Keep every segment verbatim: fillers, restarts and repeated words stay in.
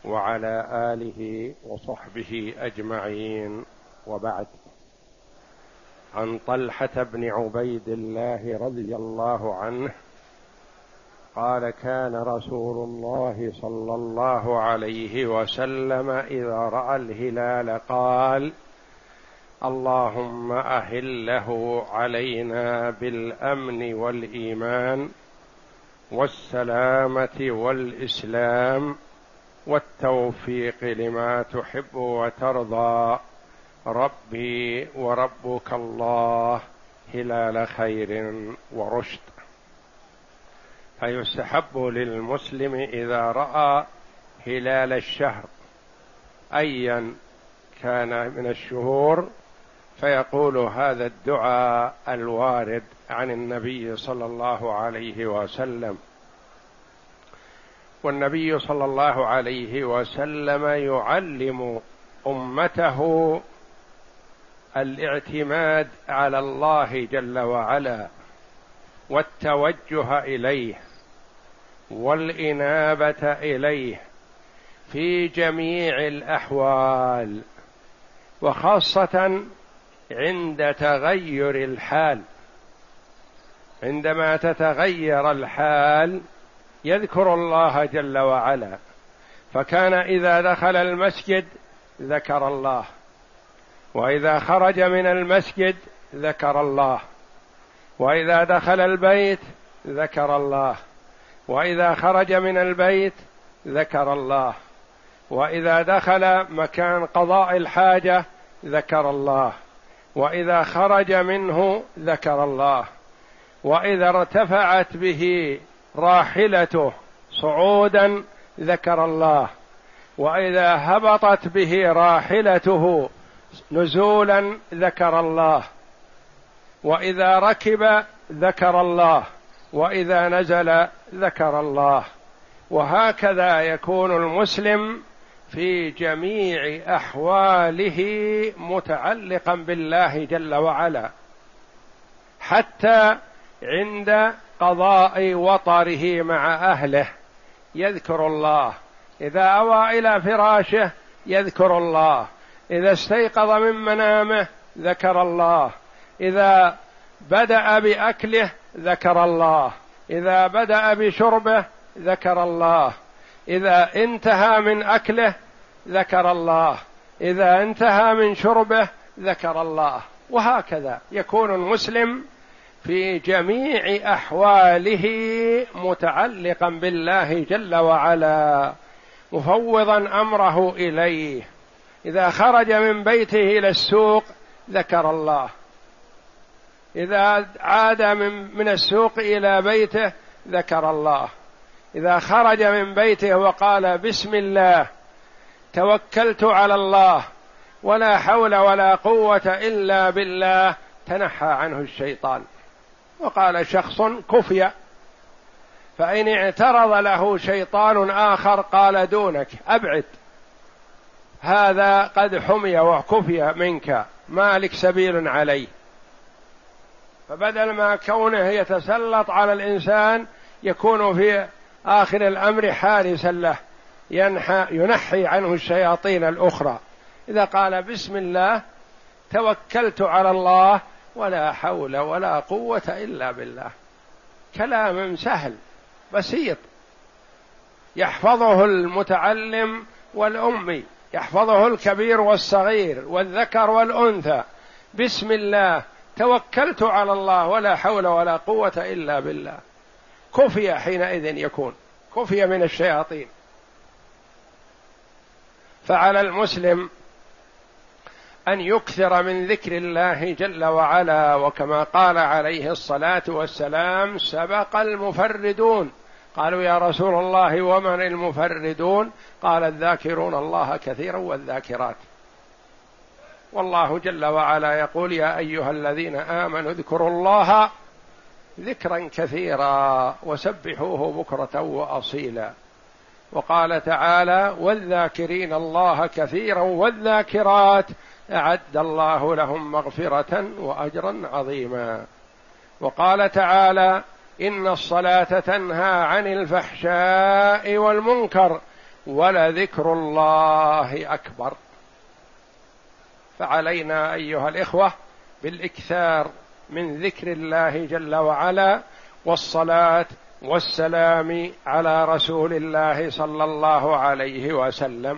وعلى آله وصحبه أجمعين، وبعد. عن طلحة بن عبيد الله رضي الله عنه قال: كان رسول الله صلى الله عليه وسلم إذا رأى الهلال قال: اللهم أهله علينا بالأمن والإيمان والسلامة والإسلام والتوفيق لما تحب وترضى، ربي وربك الله، هلال خير ورشد. فيستحب للمسلم إذا رأى هلال الشهر أيا كان من الشهور فيقول هذا الدعاء الوارد عن النبي صلى الله عليه وسلم. والنبي صلى الله عليه وسلم يعلم أمته الاعتماد على الله جل وعلا والتوجه إليه والإنابة إليه في جميع الأحوال، وخاصة عند تغير الحال. عندما تتغير الحال يذكر الله جل وعلا، فكان إذا دخل المسجد ذكر الله، وإذا خرج من المسجد ذكر الله، وإذا دخل البيت ذكر الله، وإذا خرج من البيت ذكر الله، وإذا دخل مكان قضاء الحاجة ذكر الله، وإذا خرج منه ذكر الله، وإذا ارتفعت به راحلته صعودا ذكر الله، وإذا هبطت به راحلته نزولا ذكر الله، وإذا ركب ذكر الله، وإذا نزل ذكر الله. وهكذا يكون المسلم في جميع أحواله متعلقا بالله جل وعلا، حتى عند قضاء وطره مع أهله يذكر الله، إذا أوى إلى فراشه يذكر الله، إذا استيقظ من منامه ذكر الله، إذا بدأ بأكله ذكر الله، إذا بدأ بشربه ذكر الله، إذا انتهى من أكله ذكر الله، إذا انتهى من شربه ذكر الله. وهكذا يكون المسلم في جميع أحواله متعلقا بالله جل وعلا، مفوضا أمره إليه. إذا خرج من بيته إلى السوق ذكر الله، إذا عاد من, من السوق إلى بيته ذكر الله، إذا خرج من بيته وقال بسم الله توكلت على الله ولا حول ولا قوة إلا بالله تنحى عنه الشيطان. وقال شخص كفي، فإن اعترض له شيطان آخر قال دونك أبعد، هذا قد حمي وكفي منك، ما لك سبيل عليه. فبدل ما كونه يتسلط على الإنسان يكون في آخر الأمر حارسا له، ينحى ينحي عنه الشياطين الأخرى. إذا قال بسم الله توكلت على الله ولا حول ولا قوة إلا بالله، كلام سهل بسيط يحفظه المتعلم والأمي، يحفظه الكبير والصغير والذكر والأنثى. بسم الله توكلت على الله ولا حول ولا قوة إلا بالله، كفي حينئذ، يكون كفي من الشياطين. فعلى المسلم أن يكثر من ذكر الله جل وعلا، وكما قال عليه الصلاة والسلام: سبق المفردون. قالوا يا رسول الله ومن المفردون؟ قال: الذاكرون الله كثيرا والذاكرات. والله جل وعلا يقول: يا أيها الذين آمنوا اذكروا الله ذكرا كثيرا وسبحوه بكرة وأصيلا. وقال تعالى: والذاكرين الله كثيرا والذاكرات أعد الله لهم مغفرة وأجرا عظيما. وقال تعالى: إن الصلاة تنهى عن الفحشاء والمنكر ولذكر الله أكبر. فعلينا أيها الإخوة بالإكثار من ذكر الله جل وعلا والصلاة والسلام على رسول الله صلى الله عليه وسلم.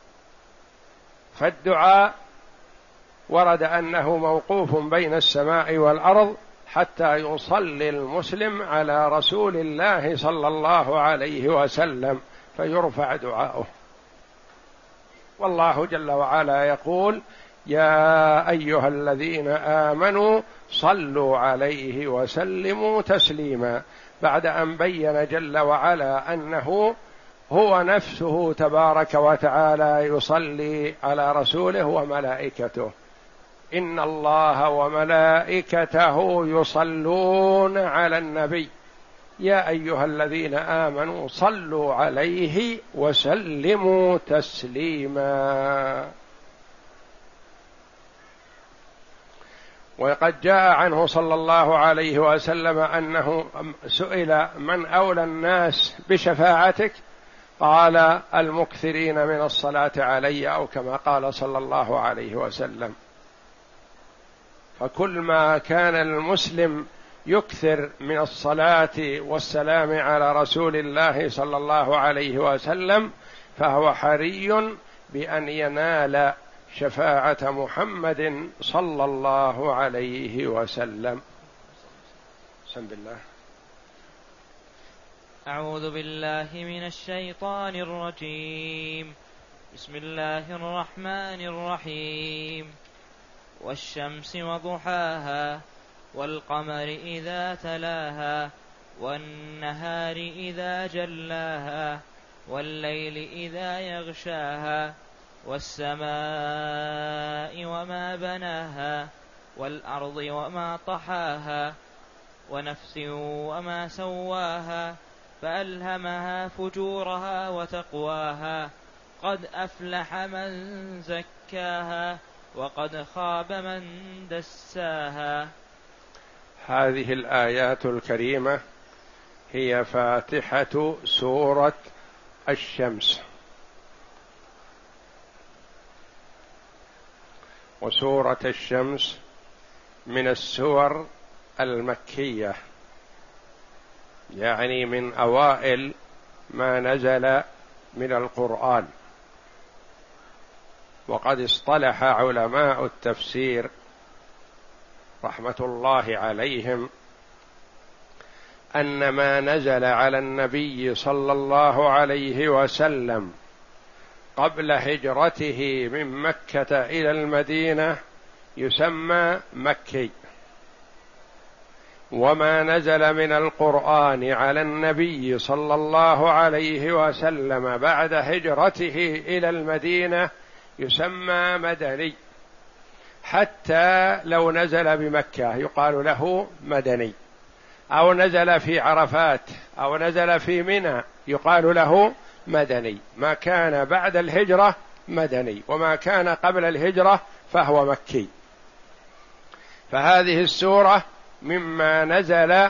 فالدعاء ورد أنه موقوف بين السماء والأرض حتى يصلي المسلم على رسول الله صلى الله عليه وسلم فيرفع دعاؤه. والله جل وعلا يقول: يا أيها الذين آمنوا صلوا عليه وسلموا تسليما، بعد أن بين جل وعلا أنه هو نفسه تبارك وتعالى يصلي على رسوله وملائكته. إن الله وملائكته يصلون على النبي يا أيها الذين آمنوا صلوا عليه وسلموا تسليما. وقد جاء عنه صلى الله عليه وسلم أنه سئل: من أولى الناس بشفاعتك؟ قال: المكثرين من الصلاة علي، أو كما قال صلى الله عليه وسلم. فكل ما كان المسلم يكثر من الصلاة والسلام على رسول الله صلى الله عليه وسلم فهو حري بأن ينال شفاعة محمد صلى الله عليه وسلم. بسم الله. أعوذ بالله من الشيطان الرجيم. بسم الله الرحمن الرحيم. والشمس وضحاها والقمر إذا تلاها والنهار إذا جلاها والليل إذا يغشاها والسماء وما بناها والأرض وما طحاها ونفس وما سواها فألهمها فجورها وتقواها قد أفلح من زكاها وقد خاب من دساها. هذه الآيات الكريمة هي فاتحة سورة الشمس. وسورة الشمس من السور المكية، يعني من أوائل ما نزل من القرآن. وقد اصطلح علماء التفسير رحمة الله عليهم أن ما نزل على النبي صلى الله عليه وسلم قبل هجرته من مكة إلى المدينة يسمى مكي، وما نزل من القرآن على النبي صلى الله عليه وسلم بعد هجرته إلى المدينة يسمى مدني. حتى لو نزل بمكة يقال له مدني، أو نزل في عرفات أو نزل في منى يقال له مدني. ما كان بعد الهجرة مدني، وما كان قبل الهجرة فهو مكي. فهذه السورة مما نزل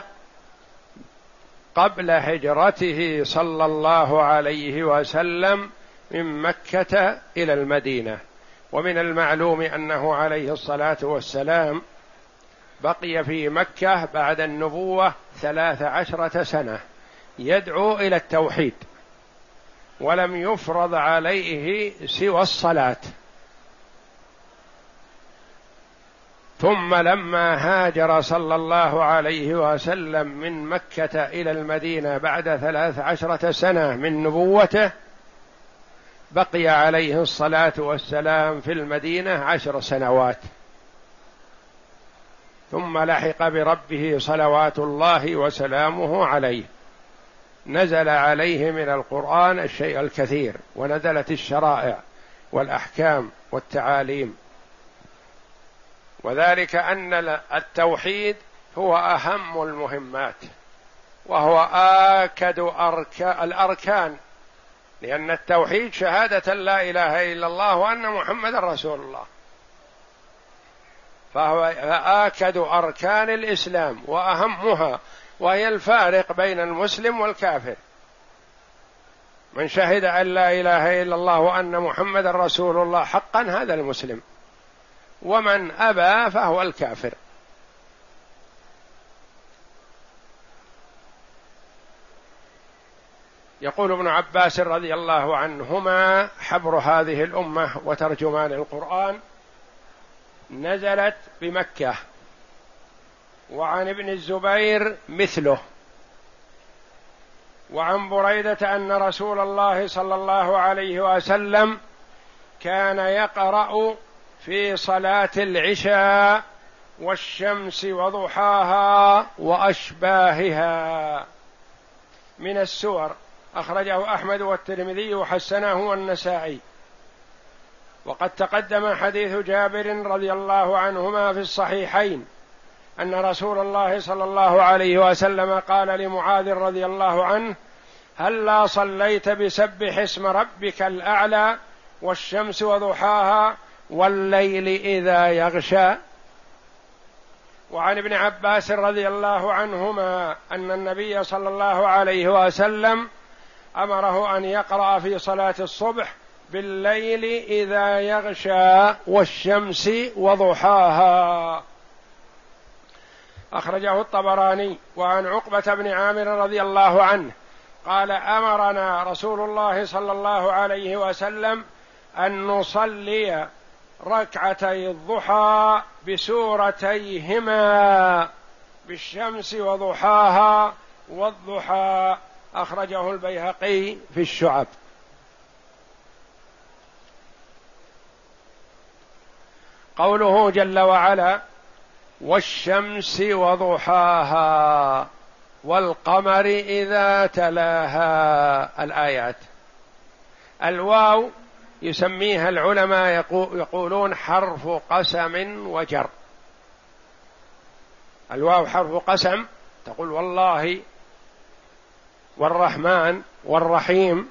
قبل هجرته صلى الله عليه وسلم من مكة إلى المدينة. ومن المعلوم أنه عليه الصلاة والسلام بقي في مكة بعد النبوة ثلاث عشرة سنة يدعو إلى التوحيد، ولم يفرض عليه سوى الصلاة. ثم لما هاجر صلى الله عليه وسلم من مكة إلى المدينة بعد ثلاث عشرة سنة من نبوته بقي عليه الصلاة والسلام في المدينة عشر سنوات، ثم لحق بربه صلوات الله وسلامه عليه. نزل عليه من القرآن الشيء الكثير، ونزلت الشرائع والأحكام والتعاليم، وذلك أن التوحيد هو أهم المهمات، وهو آكد الأركان، لأن التوحيد شهادة لا إله إلا الله وأن محمد رسول الله، فهو آكد أركان الإسلام وأهمها، وهي الفارق بين المسلم والكافر. من شهد أن لا إله إلا الله وأن محمد رسول الله حقا هذا المسلم، ومن أبى فهو الكافر. يقول ابن عباس رضي الله عنهما حبر هذه الأمة وترجمان القرآن: نزلت بمكة، وعن ابن الزبير مثله، وعن بريدة أن رسول الله صلى الله عليه وسلم كان يقرأ في صلاة العشاء والشمس وضحاها وأشباهها من السور، أخرجه أحمد والترمذي وحسنه والنسائي. وقد تقدم حديث جابر رضي الله عنهما في الصحيحين أن رسول الله صلى الله عليه وسلم قال لمعاذ رضي الله عنه: هلا صليت بسبح اسم ربك الأعلى والشمس وضحاها والليل إذا يغشى. وعن ابن عباس رضي الله عنهما أن النبي صلى الله عليه وسلم أمره أن يقرأ في صلاة الصبح: بالليل إذا يغشى والشمس وضحاها، أخرجه الطبراني. وعن عقبة بن عامر رضي الله عنه قال: أمرنا رسول الله صلى الله عليه وسلم أن نصلي ركعتي الضحى بسورتيهما بالشمس وضحاها والضحى، أخرجه البيهقي في الشعب. قوله جل وعلا: والشمس وضحاها والقمر إذا تلاها، الآيات. الواو يسميها العلماء يقولون حرف قسم وجر. الواو حرف قسم، تقول والله والرحمن والرحيم،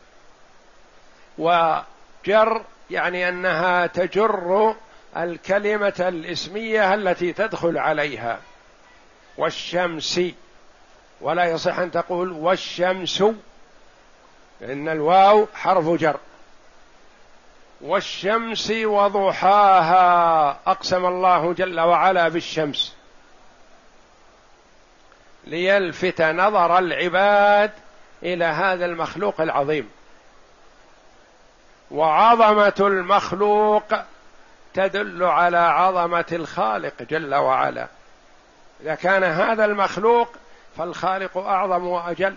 وجر يعني أنها تجر الكلمة الاسمية التي تدخل عليها، والشمس، ولا يصح أن تقول والشمس لأن الواو حرف جر. والشمس وضحاها، أقسم الله جل وعلا بالشمس ليلفت نظر العباد إلى هذا المخلوق العظيم. وعظمة المخلوق تدل على عظمة الخالق جل وعلا. إذا كان هذا المخلوق فالخالق أعظم وأجل.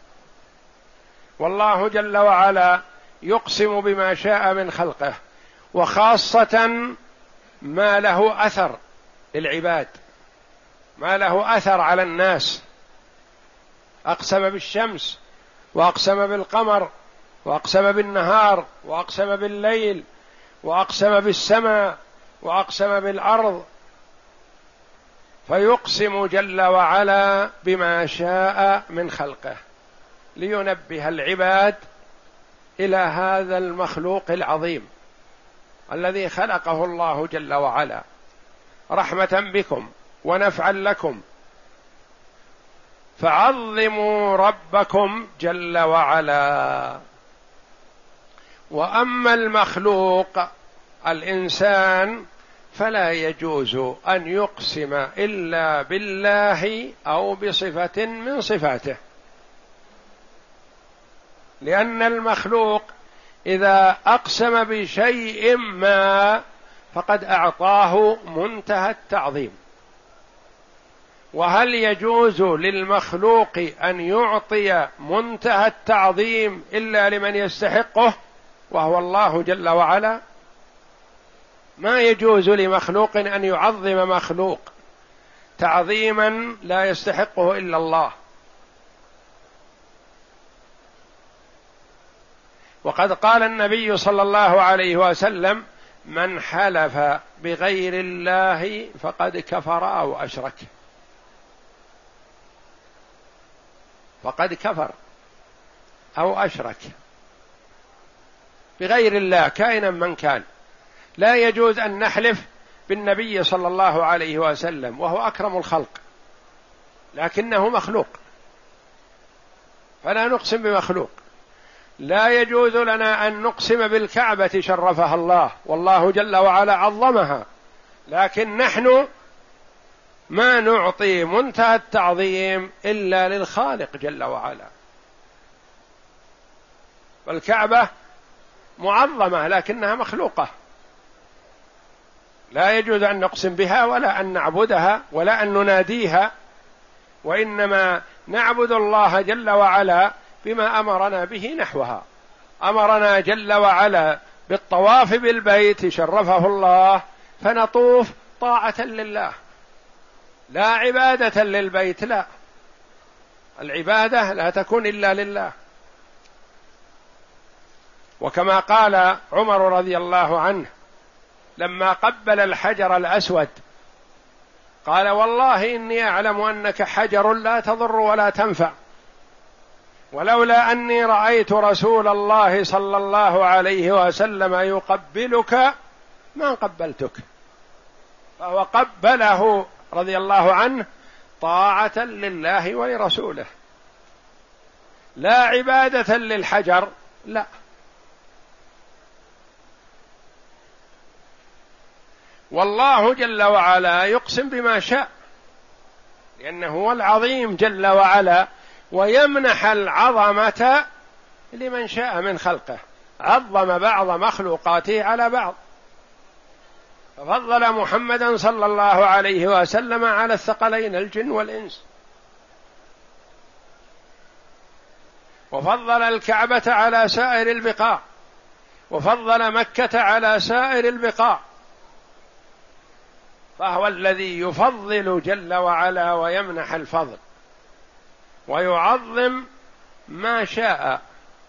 والله جل وعلا يقسم بما شاء من خلقه، وخاصة ما له أثر للعباد، ما له أثر على الناس. أقسم بالشمس، وأقسم بالقمر، وأقسم بالنهار، وأقسم بالليل، وأقسم بالسماء، وأقسم بالأرض، فيقسم جل وعلا بما شاء من خلقه لينبه العباد إلى هذا المخلوق العظيم الذي خلقه الله جل وعلا رحمة بكم ونفعا لكم، فعظموا ربكم جل وعلا. وأما المخلوق الإنسان فلا يجوز أن يقسم إلا بالله أو بصفة من صفاته، لأن المخلوق إذا أقسم بشيء ما فقد أعطاه منتهى التعظيم. وهل يجوز للمخلوق أن يعطي منتهى التعظيم إلا لمن يستحقه وهو الله جل وعلا؟ ما يجوز لمخلوق أن يعظم مخلوق تعظيما لا يستحقه إلا الله. وقد قال النبي صلى الله عليه وسلم: من حلف بغير الله فقد كفر أو أشرك. فقد كفر أو أشرك بغير الله كائنا من كان. لا يجوز أن نحلف بالنبي صلى الله عليه وسلم وهو أكرم الخلق، لكنه مخلوق، فلا نقسم بمخلوق. لا يجوز لنا أن نقسم بالكعبة شرفها الله، والله جل وعلا عظمها، لكن نحن ما نعطي منتهى التعظيم إلا للخالق جل وعلا. والكعبة معظمة لكنها مخلوقة، لا يجوز أن نقسم بها ولا أن نعبدها ولا أن نناديها، وإنما نعبد الله جل وعلا بما أمرنا به نحوها. أمرنا جل وعلا بالطواف بالبيت شرفه الله، فنطوف طاعة لله لا عبادة للبيت، لا، العبادة لا تكون إلا لله. وكما قال عمر رضي الله عنه لما قبل الحجر الأسود قال: والله إني أعلم أنك حجر لا تضر ولا تنفع، ولولا أني رأيت رسول الله صلى الله عليه وسلم يقبلك ما قبلتك. فهو قبله رضي الله عنه طاعة لله ولرسوله، لا عبادة للحجر، لا. والله جل وعلا يقسم بما شاء، لأنه هو العظيم جل وعلا، ويمنح العظمة لمن شاء من خلقه، عظم بعض مخلوقاته على بعض، ففضل محمدا صلى الله عليه وسلم على الثقلين الجن والإنس، وفضل الكعبة على سائر البقاع، وفضل مكة على سائر البقاع، فهو الذي يفضل جل وعلا ويمنح الفضل ويعظم ما شاء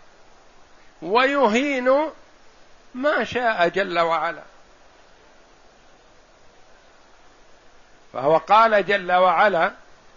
ويهين ما شاء جل وعلا. فهو قال جل وعلا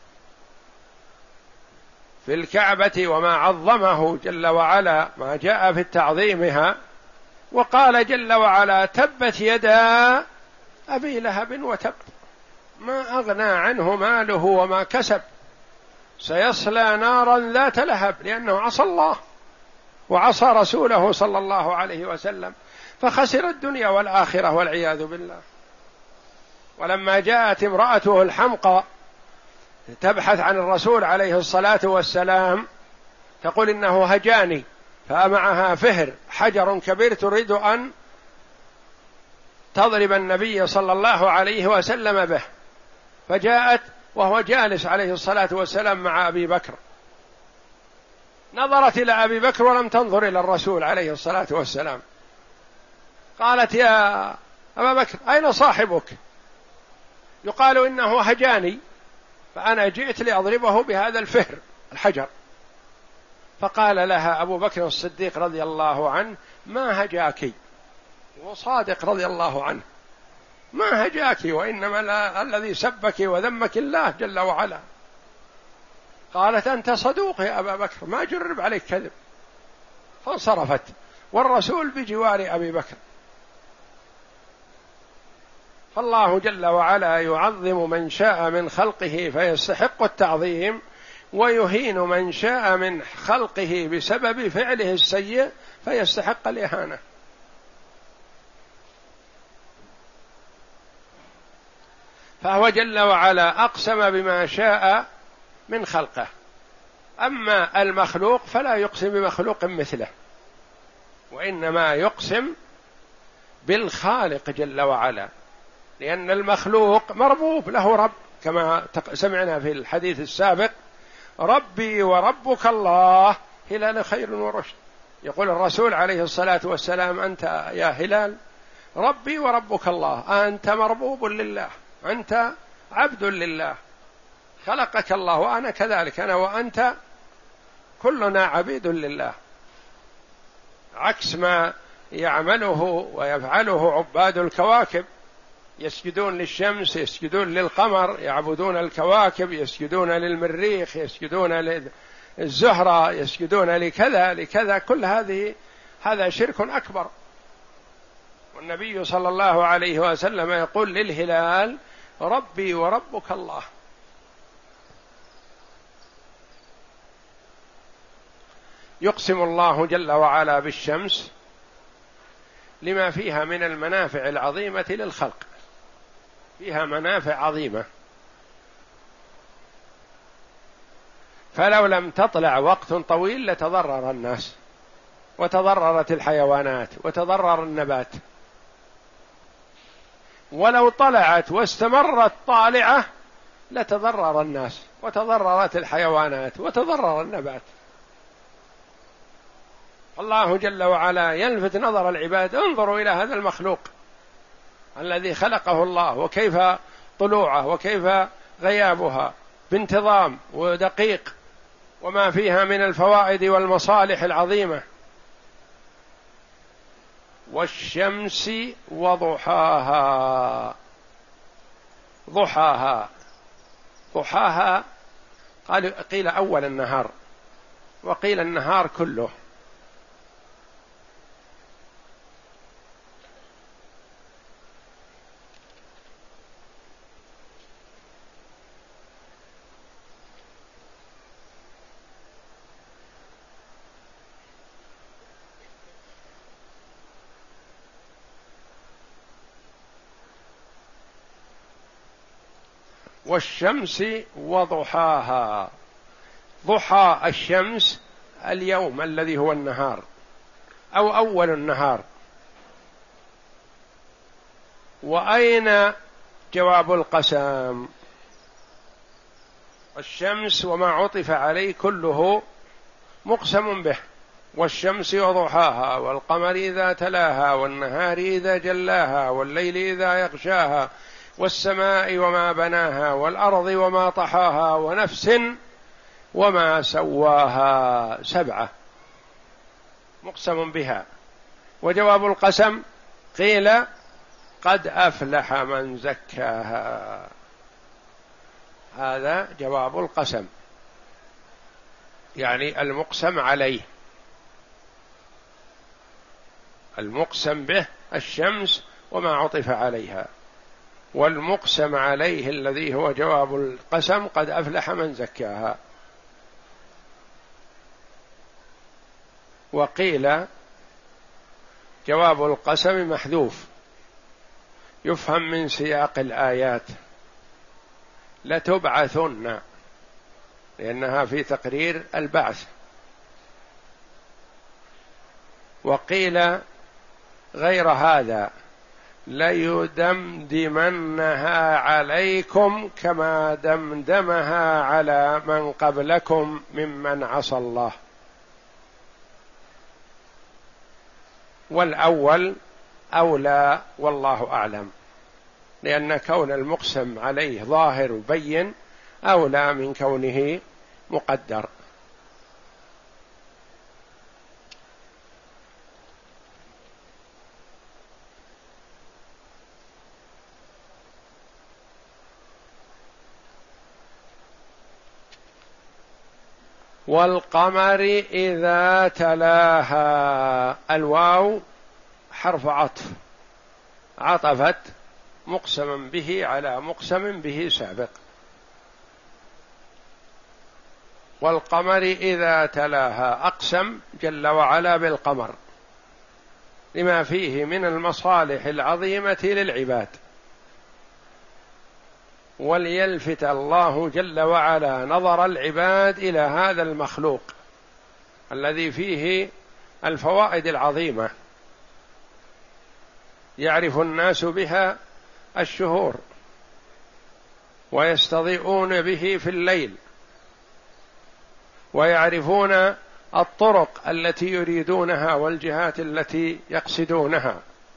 في الكعبة وما عظمه جل وعلا ما جاء في تعظيمها، وقال جل وعلا: تبت يدا أبي لهب وتب ما أغنى عنه ماله وما كسب سيصلى نارا ذات لهب، لأنه عصى الله وعصى رسوله صلى الله عليه وسلم، فخسر الدنيا والآخرة والعياذ بالله. ولما جاءت امرأته الحمقى تبحث عن الرسول عليه الصلاة والسلام تقول: إنه هجاني، فمعها فهر حجر كبير تريد أن تضرب النبي صلى الله عليه وسلم به، فجاءت وهو جالس عليه الصلاة والسلام مع أبي بكر، نظرت إلى أبي بكر ولم تنظر إلى الرسول عليه الصلاة والسلام، قالت: يا أبا بكر أين صاحبك؟ يقال إنه هجاني، فأنا جئت لأضربه بهذا الفهر الحجر. فقال لها أبو بكر الصديق رضي الله عنه: ما هجاك؟ وصادق رضي الله عنه، ما هجاك، وإنما لا الذي سبك وذمك الله جل وعلا. قالت: أنت صدوق يا أبا بكر، ما جرب عليك كذب. فانصرفت والرسول بجوار أبي بكر. فالله جل وعلا يعظم من شاء من خلقه فيستحق التعظيم، ويهين من شاء من خلقه بسبب فعله السيء فيستحق الإهانة. فهو جل وعلا أقسم بما شاء من خلقه، أما المخلوق فلا يقسم بمخلوق مثله، وإنما يقسم بالخالق جل وعلا، لأن المخلوق مربوب له رب، كما سمعنا في الحديث السابق: ربي وربك الله هلال خير ورشد. يقول الرسول عليه الصلاة والسلام: أنت يا هلال ربي وربك الله، أنت مربوب لله، أنت عبد لله، خلقك الله وأنا كذلك، أنا وأنت كلنا عبيد لله، عكس ما يعمله ويفعله عباد الكواكب، يسجدون للشمس، يسجدون للقمر، يعبدون الكواكب، يسجدون للمريخ، يسجدون للزهرة، يسجدون لكذا لكذا، كل هذه هذا شرك أكبر. والنبي صلى الله عليه وسلم يقول للهلال: ربي وربك الله. يقسم الله جل وعلا بالشمس لما فيها من المنافع العظيمة للخلق، فيها منافع عظيمة، فلو لم تطلع وقت طويل لتضرر الناس وتضررت الحيوانات وتضرر النبات، ولو طلعت واستمرت طالعة لتضرر الناس وتضررت الحيوانات وتضرر النبات. الله جل وعلا يلفت نظر العباد: انظروا إلى هذا المخلوق الذي خلقه الله، وكيف طلوعه وكيف غيابها بانتظام ودقيق، وما فيها من الفوائد والمصالح العظيمة. والشمس وضحاها. ضحاها ضحاها قال قيل أول النهار، وقيل النهار كله. والشمس وضحاها. ضحى الشمس اليوم الذي هو النهار أو أول النهار. وأين جواب القسم؟ الشمس وما عطف عليه كله مقسم به. والشمس وضحاها والقمر إذا تلاها والنهار إذا جلاها والليل إذا يغشاها والسماء وما بناها والأرض وما طحاها ونفس وما سواها. سبعة مقسم بها. وجواب القسم قيل قد أفلح من زكاها. هذا جواب القسم، يعني المقسم عليه. المقسم به الشمس وما عطف عليها، والمقسم عليه الذي هو جواب القسم قد أفلح من زكاها. وقيل جواب القسم محذوف، يفهم من سياق الآيات لتبعثن، لأنها في تقرير البعث. وقيل غير هذا ليدمدمنها عليكم كما دمدمها على من قبلكم ممن عصى الله. والأول أولى والله أعلم، لأن كون المقسم عليه ظاهر وبين أولى من كونه مقدر. والقمر إذا تلاها. الواو حرف عطف، عطفت مقسما به على مقسم به سابق. والقمر إذا تلاها، أقسم جل وعلا بالقمر لما فيه من المصالح العظيمة للعباد. وليلفت الله جل وعلا نظر العباد إلى هذا المخلوق الذي فيه الفوائد العظيمة، يعرف الناس بها الشهور ويستضيئون به في الليل، ويعرفون الطرق التي يريدونها والجهات التي يقصدونها،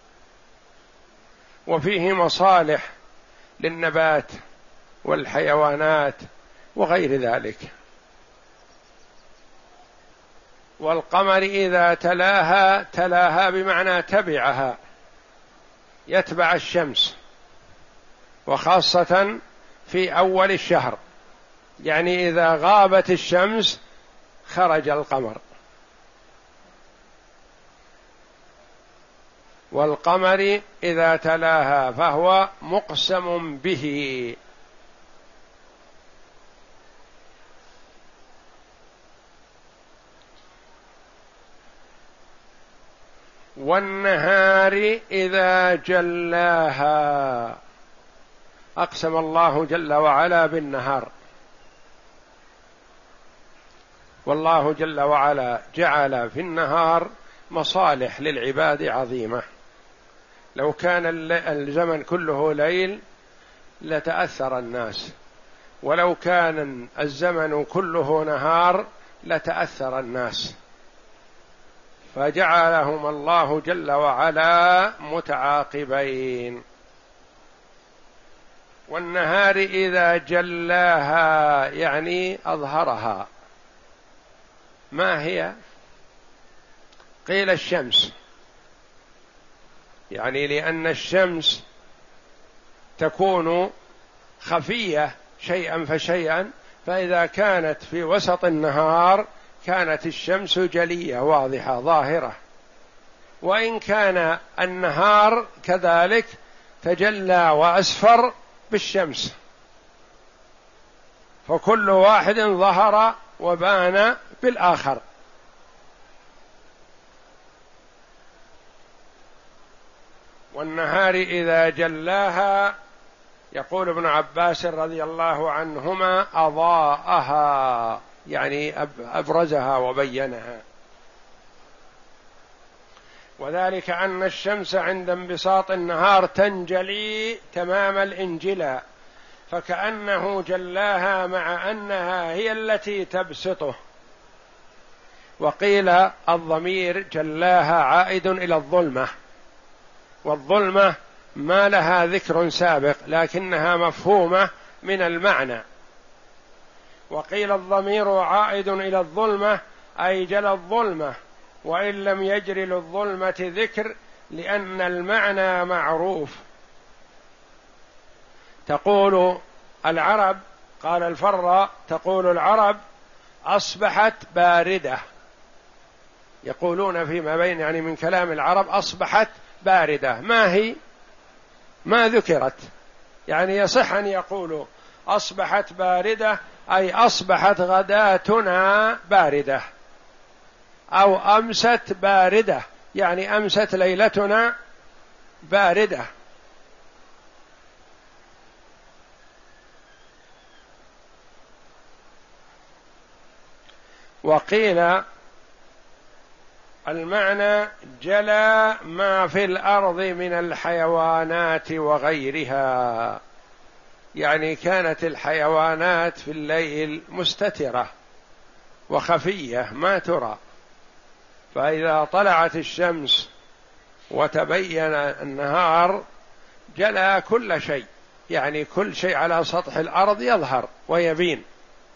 وفيه مصالح للنبات والحيوانات وغير ذلك. والقمر إذا تلاها، تلاها بمعنى تبعها، يتبع الشمس، وخاصة في أول الشهر، يعني إذا غابت الشمس خرج القمر. والقمر إذا تلاها فهو مقسم به. والنهار إذا جلاها، أقسم الله جل وعلا بالنهار، والله جل وعلا جعل في النهار مصالح للعباد عظيمة. لو كان الزمن كله ليل لتأثر الناس، ولو كان الزمن كله نهار لتأثر الناس، فجعلهم الله جل وعلا متعاقبين. والنهار إذا جلاها يعني أظهرها. ما هي؟ قيل الشمس، يعني لأن الشمس تكون خفية شيئا فشيئا، فإذا كانت في وسط النهار كانت الشمس جلية واضحة ظاهرة، وإن كان النهار كذلك تجلى وأسفر بالشمس، فكل واحد ظهر وبان بالآخر. والنهار إذا جلاها، يقول ابن عباس رضي الله عنهما: أضاءها، يعني أبرزها وبينها. وذلك أن الشمس عند انبساط النهار تنجلي تمام الانجلاء، فكأنه جلاها مع أنها هي التي تبسطه. وقيل الضمير جلاها عائد إلى الظلمة، والظلمة ما لها ذكر سابق لكنها مفهومة من المعنى. وقيل الضمير عائد إلى الظلمة أي جل الظلمة، وإن لم يجر للظلمة ذكر لأن المعنى معروف. تقول العرب، قال الفراء، تقول العرب: أصبحت باردة. يقولون فيما بين، يعني من كلام العرب: أصبحت باردة. ما هي؟ ما ذكرت. يعني يصح أن يقولوا أصبحت باردة أي أصبحت غداتنا باردة، أو أمست باردة يعني أمست ليلتنا باردة. وقيل المعنى جلى ما في الأرض من الحيوانات وغيرها، يعني كانت الحيوانات في الليل مستترة وخفية ما ترى، فإذا طلعت الشمس وتبين النهار جلى كل شيء، يعني كل شيء على سطح الأرض يظهر ويبين.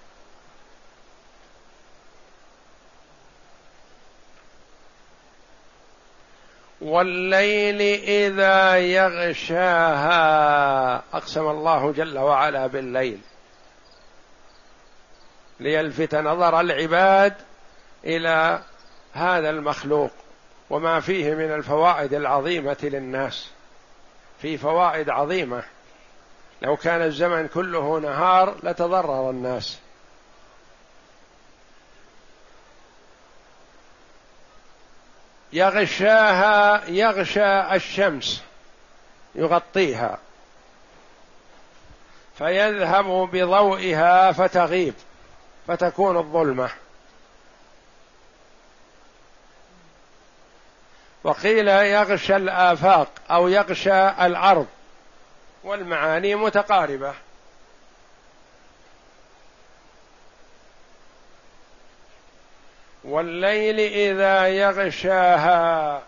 والليل إذا يغشاها، أقسم الله جل وعلا بالليل ليلفت نظر العباد إلى هذا المخلوق وما فيه من الفوائد العظيمة للناس. في فوائد عظيمة، لو كان الزمن كله نهار لتضرر الناس. يغشاها، يغشى الشمس يغطيها فيذهب بضوئها فتغيب فتكون الظلمة. وقيل يغشى الآفاق أو يغشى الأرض، والمعاني متقاربة. والليل إذا يغشاها،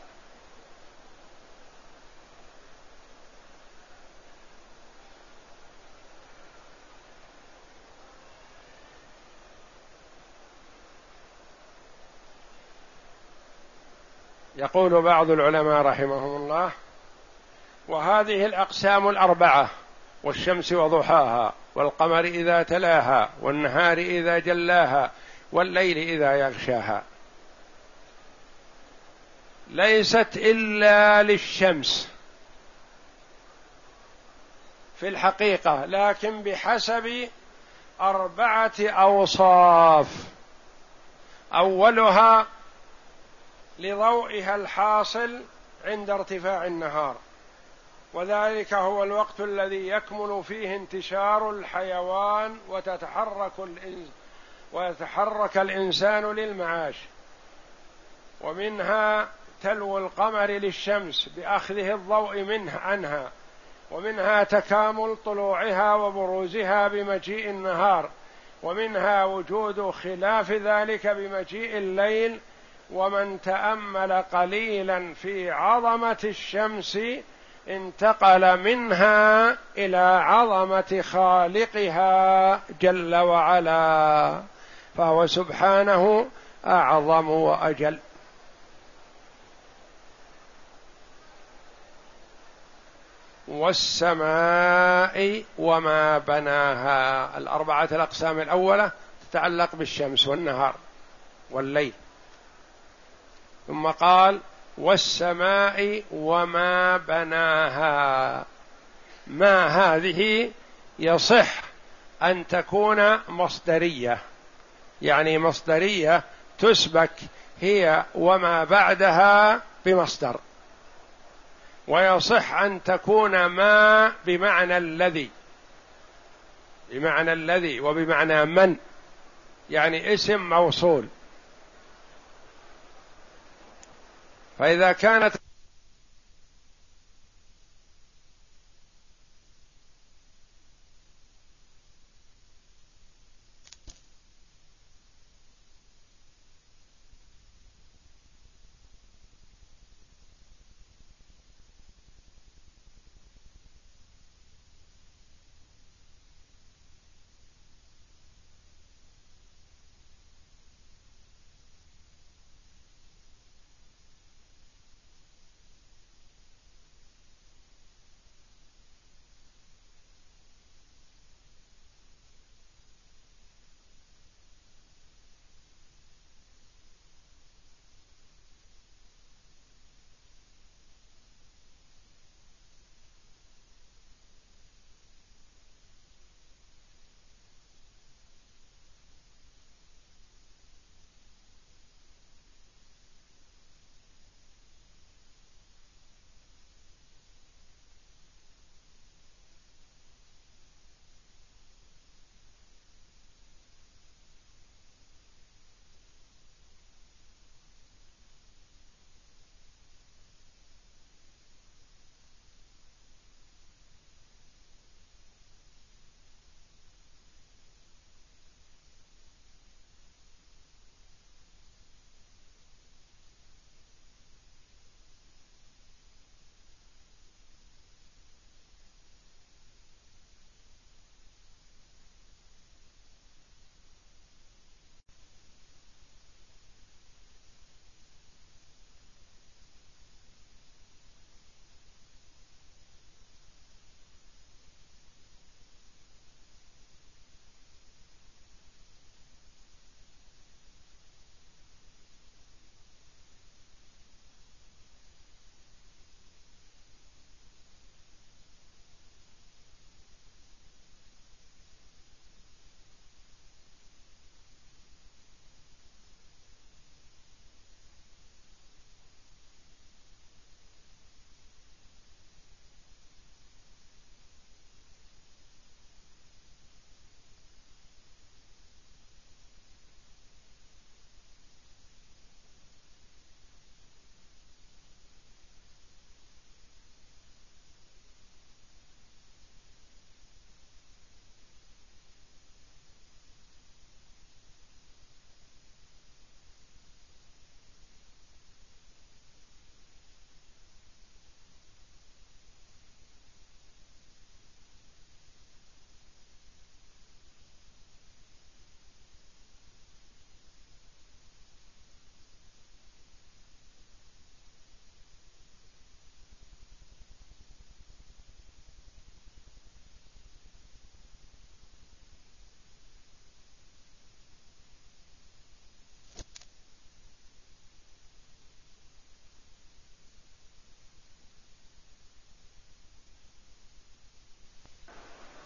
يقول بعض العلماء رحمهم الله: وهذه الأقسام الأربعة، والشمس وضحاها، والقمر إذا تلاها، والنهار إذا جلاها، والليل إذا يغشاها، ليست إلا للشمس في الحقيقة، لكن بحسب أربعة أوصاف. أولها لضوئها الحاصل عند ارتفاع النهار، وذلك هو الوقت الذي يكمن فيه انتشار الحيوان وتتحرك الإنس ويتحرك الإنسان للمعاش. ومنها تلو القمر للشمس بأخذه الضوء منه عنها، ومنها تكامل طلوعها وبروزها بمجيء النهار، ومنها وجود خلاف ذلك بمجيء الليل. ومن تأمل قليلا في عظمة الشمس انتقل منها إلى عظمة خالقها جل وعلا، فهو سبحانه أعظم وأجل. والسماء وما بناها، الأربعة الأقسام الأولى تتعلق بالشمس والنهار والليل، ثم قال والسماء وما بناها. ما هذه يصح أن تكون مصدرية، يعني مصدرية تسبك هي وما بعدها بمصدر، ويصح أن تكون ما بمعنى الذي، بمعنى الذي وبمعنى من، يعني اسم موصول. فإذا كانت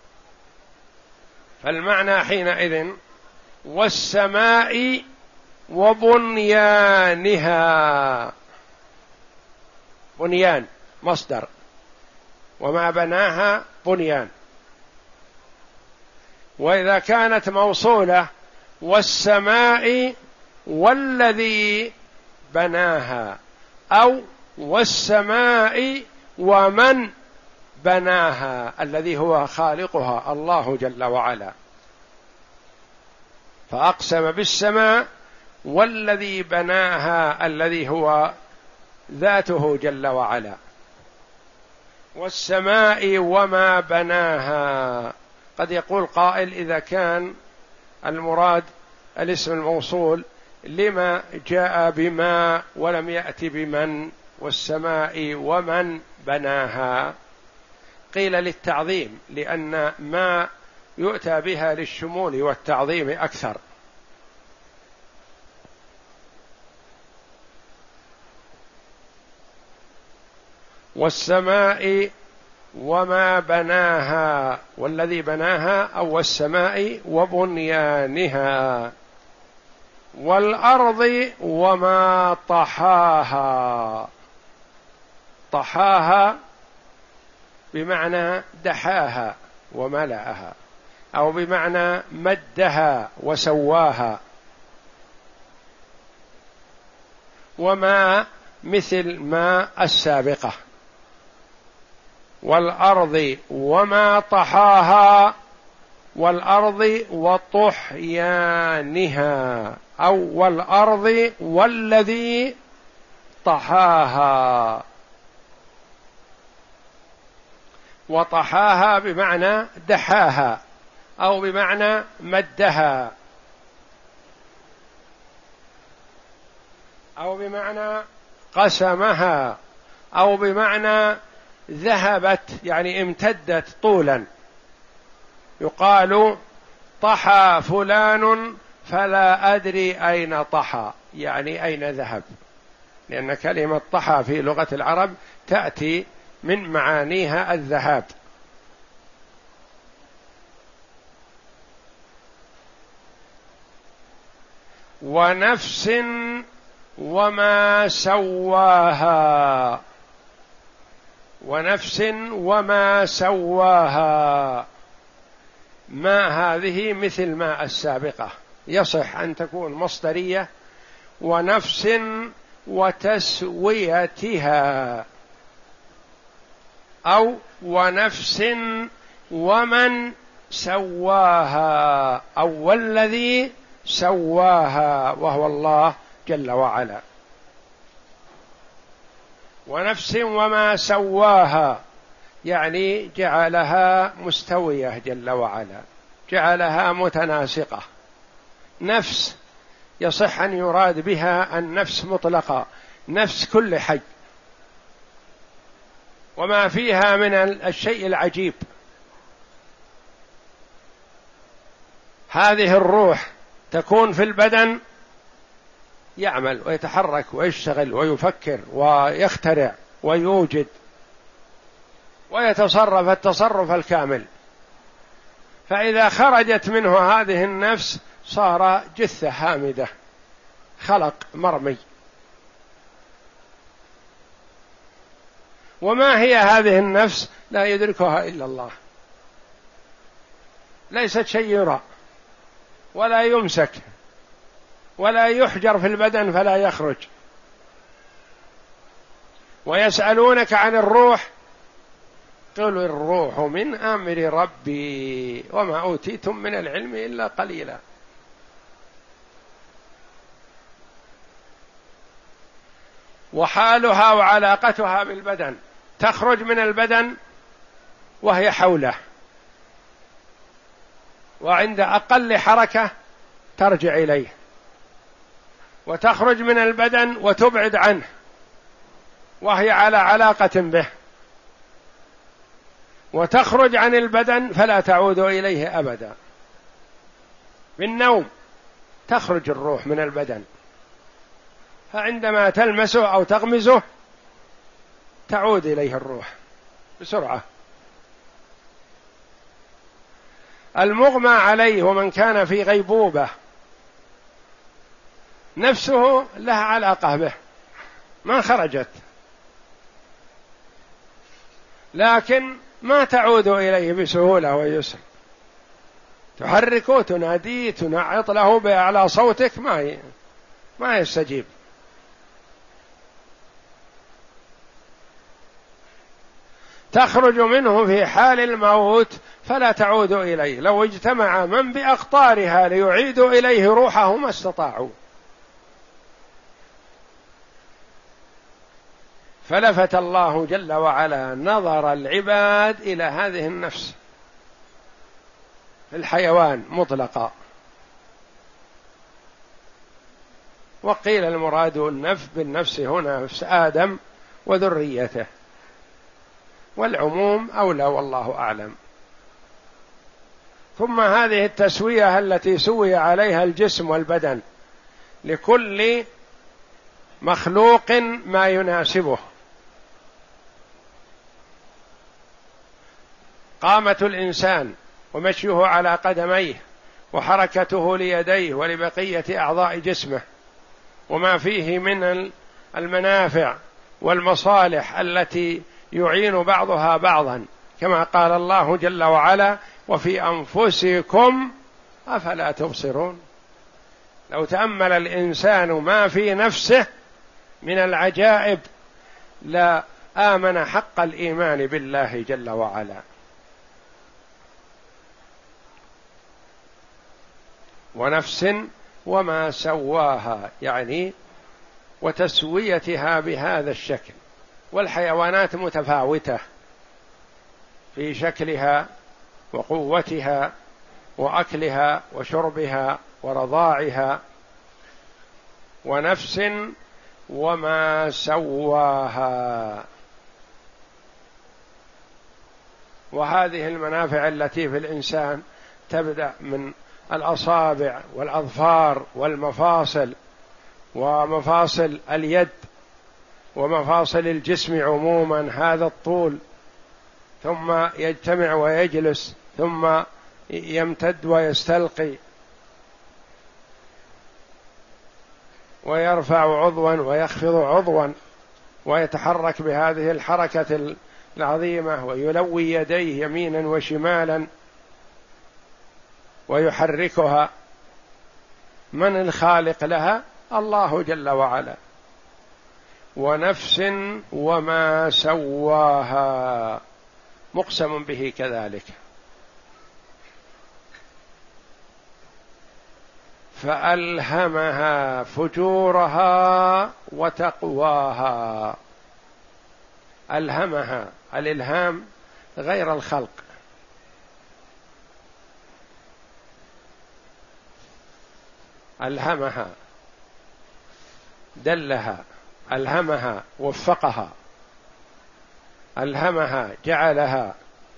فالمعنى حينئذ والسماء وبنيانها. بنيان مصدر، وما بناها بنيان. وإذا كانت موصولة والسماء والذي بناها، أو والسماء ومن بناها، الذي هو خالقها الله جل وعلا، فأقسم بالسماء والذي بناها الذي هو ذاته جل وعلا، والسماء وما بناها. قد يقول قائل إذا كان المراد الاسم الموصول لما جاء بما ولم يأتي بمن، والسماء ومن بناها؟ قيل للتعظيم، لأن ما يؤتى بها للشمول والتعظيم أكثر. والسماء وما بناها، والذي بناها، أو السماء وبنيانها، والأرض وما طحاها. طحاها بمعنى دحاها وملأها، أو بمعنى مدها وسواها. وما مثل ما السابقة. والأرض وما طحاها، والأرض وطحيانها، أو والأرض والذي طحاها. وطحاها بمعنى دحاها، أو بمعنى مدها، أو بمعنى قسمها، أو بمعنى ذهبت يعني امتدت طولا. يقال طحى فلان فلا أدري أين طحى، يعني أين ذهب، لأن كلمة طحى في لغة العرب تأتي من معانيها الذهاب. ونفس وما سواها. ونفس وما سواها، ما هذه مثل ما السابقة، يصح أن تكون مصدرية. ونفس وتسويتها، أو ونفس ومن سواها، أو والذي سواها وهو الله جل وعلا. ونفس وما سواها يعني جعلها مستوية جل وعلا، جعلها متناسقة. نفس يصح أن يراد بها النفس مطلقة، نفس كل حي، وما فيها من الشيء العجيب. هذه الروح تكون في البدن، يعمل ويتحرك ويشتغل ويفكر ويخترع ويوجد ويتصرف التصرف الكامل. فإذا خرجت منه هذه النفس صار جثة هامدة، خلق مرمي. وما هي هذه النفس؟ لا يدركها إلا الله، ليست شيء يرى ولا يمسك ولا يحجر في البدن فلا يخرج. ويسألونك عن الروح، قل الروح من أمر ربي وما أوتيتم من العلم إلا قليلا. وحالها وعلاقتها بالبدن، تخرج من البدن وهي حوله، وعند أقل حركة ترجع إليه، وتخرج من البدن وتبعد عنه وهي على علاقة به، وتخرج عن البدن فلا تعود إليه أبدا. بالنوم تخرج الروح من البدن، فعندما تلمسه أو تغمزه تعود إليه الروح بسرعة. المغمى عليه ومن كان في غيبوبة نفسه لها علاقة به ما خرجت، لكن ما تعود إليه بسهولة ويسر، تحركه تناديه تنعط له بأعلى صوتك ما ما يستجيب. تخرج منه في حال الموت فلا تعود إليه، لو اجتمع من بأقطارها ليعيدوا إليه روحه ما استطاعوا. فلفت الله جل وعلا نظر العباد إلى هذه النفس الحيوان مطلقا، وقيل المراد النفس بالنفس هنا نفس آدم وذريته، والعموم أولى والله أعلم. ثم هذه التسوية التي سوي عليها الجسم والبدن، لكل مخلوق ما يناسبه. قامة الإنسان ومشيه على قدميه وحركته ليديه ولبقية أعضاء جسمه وما فيه من المنافع والمصالح التي يعين بعضها بعضا، كما قال الله جل وعلا: وفي أنفسكم أفلا تبصرون. لو تأمل الإنسان ما في نفسه من العجائب لا آمن حق الإيمان بالله جل وعلا. ونفس وما سواها، يعني وتسويتها بهذا الشكل. والحيوانات متفاوتة في شكلها وقوتها وأكلها وشربها ورضاعها. ونفس وما سواها، وهذه المنافع التي في الإنسان تبدأ من الأصابع والأظفار والمفاصل ومفاصل اليد ومفاصل الجسم عموما، هذا الطول، ثم يجتمع ويجلس، ثم يمتد ويستلقي، ويرفع عضوا ويخفض عضوا، ويتحرك بهذه الحركة العظيمة، ويلوي يديه يمينا وشمالا ويحركها. من الخالق لها؟ الله جل وعلا. ونفس وما سواها مقسم به كذلك. فألهمها فجورها وتقواها. ألهمها، الإلهام غير الخلق، ألهمها دلها، ألهمها وفقها، ألهمها جعلها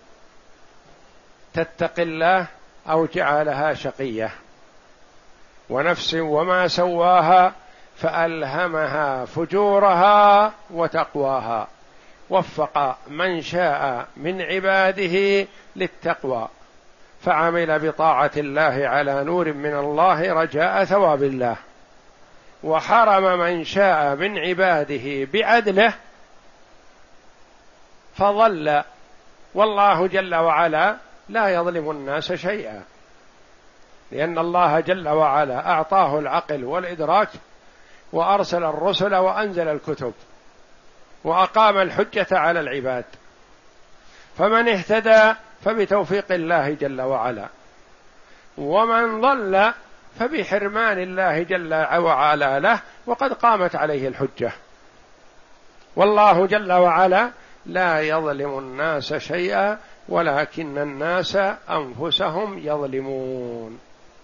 تتقي الله أو جعلها شقية. ونفس وما سواها فألهمها فجورها وتقواها، وفق من شاء من عباده للتقوى فعمل بطاعة الله على نور من الله رجاء ثواب الله، وحرم من شاء من عباده بعدله فضل. والله جل وعلا لا يظلم الناس شيئا، لأن الله جل وعلا أعطاه العقل والإدراك، وأرسل الرسل وأنزل الكتب، وأقام الحجة على العباد. فمن اهتدى فبتوفيق الله جل وعلا، ومن ضل فبحرمان الله جل وعلا له، وقد قامت عليه الحجة. والله جل وعلا لا يظلم الناس شيئا ولكن الناس أنفسهم يظلمون.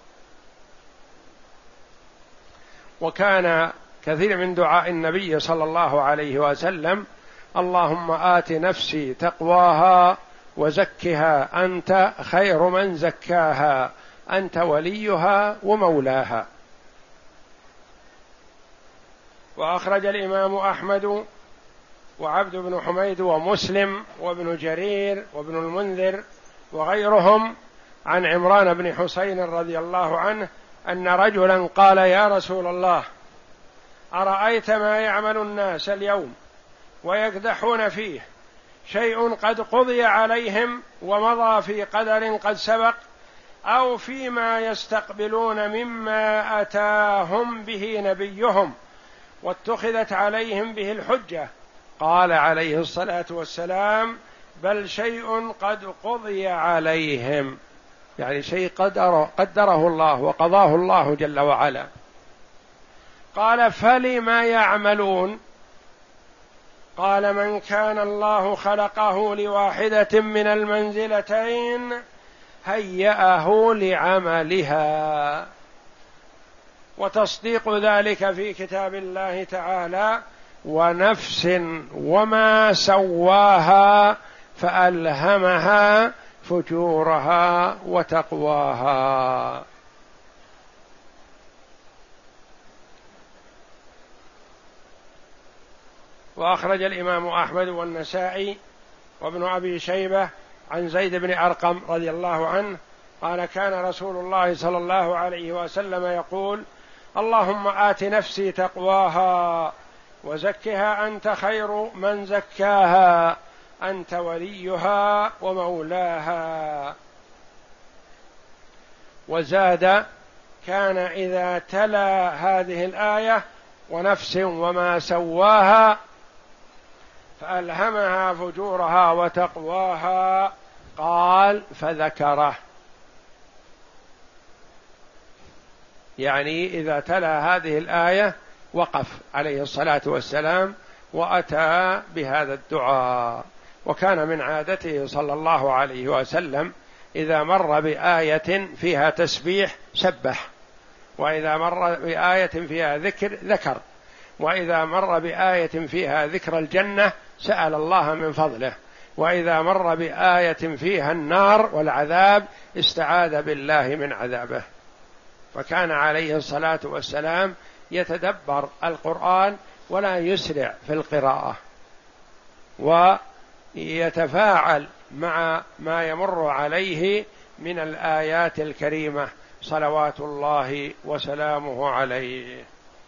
وكان كثير من دعاء النبي صلى الله عليه وسلم: اللهم آت نفسي تقواها وزكها أنت خير من زكاها أنت وليها ومولاها. وأخرج الإمام أحمد وعبد بن حميد ومسلم وابن جرير وابن المنذر وغيرهم عن عمران بن حسين رضي الله عنه أن رجلا قال: يا رسول الله، أرأيت ما يعمل الناس اليوم ويقدحون فيه شيء قد قضي عليهم ومضى في قدر قد سبق، أو فيما يستقبلون مما أتاهم به نبيهم واتخذت عليهم به الحجة؟ قال عليه الصلاة والسلام: بل شيء قد قضي عليهم، يعني شيء قدره, قدره الله وقضاه الله جل وعلا. قال: فلما يعملون؟ قال: من كان الله خلقه لواحدة من المنزلتين هيأه لعملها. وتصديق ذلك في كتاب الله تعالى: ونفس وما سواها فألهمها فجورها وتقواها. وأخرج الإمام أحمد والنسائي وابن أبي شيبة عن زيد بن أرقم رضي الله عنه قال: كان رسول الله صلى الله عليه وسلم يقول: اللهم آت نفسي تقواها وزكها أنت خير من زكاها أنت وليها ومولاها. وزاد: كان إذا تلا هذه الآية: ونفس وما سواها فألهمها فجورها وتقواها، قال: فذكره. يعني إذا تلا هذه الآية وقف عليه الصلاة والسلام وأتى بهذا الدعاء. وكان من عادته صلى الله عليه وسلم إذا مر بآية فيها تسبيح سبح، وإذا مر بآية فيها ذكر ذكر، وإذا مر بآية فيها ذكر الجنة سأل الله من فضله، وإذا مر بآية فيها النار والعذاب استعاذ بالله من عذابه. فكان عليه الصلاة والسلام يتدبر القرآن ولا يسرع في القراءة، ويتفاعل مع ما يمر عليه من الآيات الكريمة صلوات الله وسلامه عليه.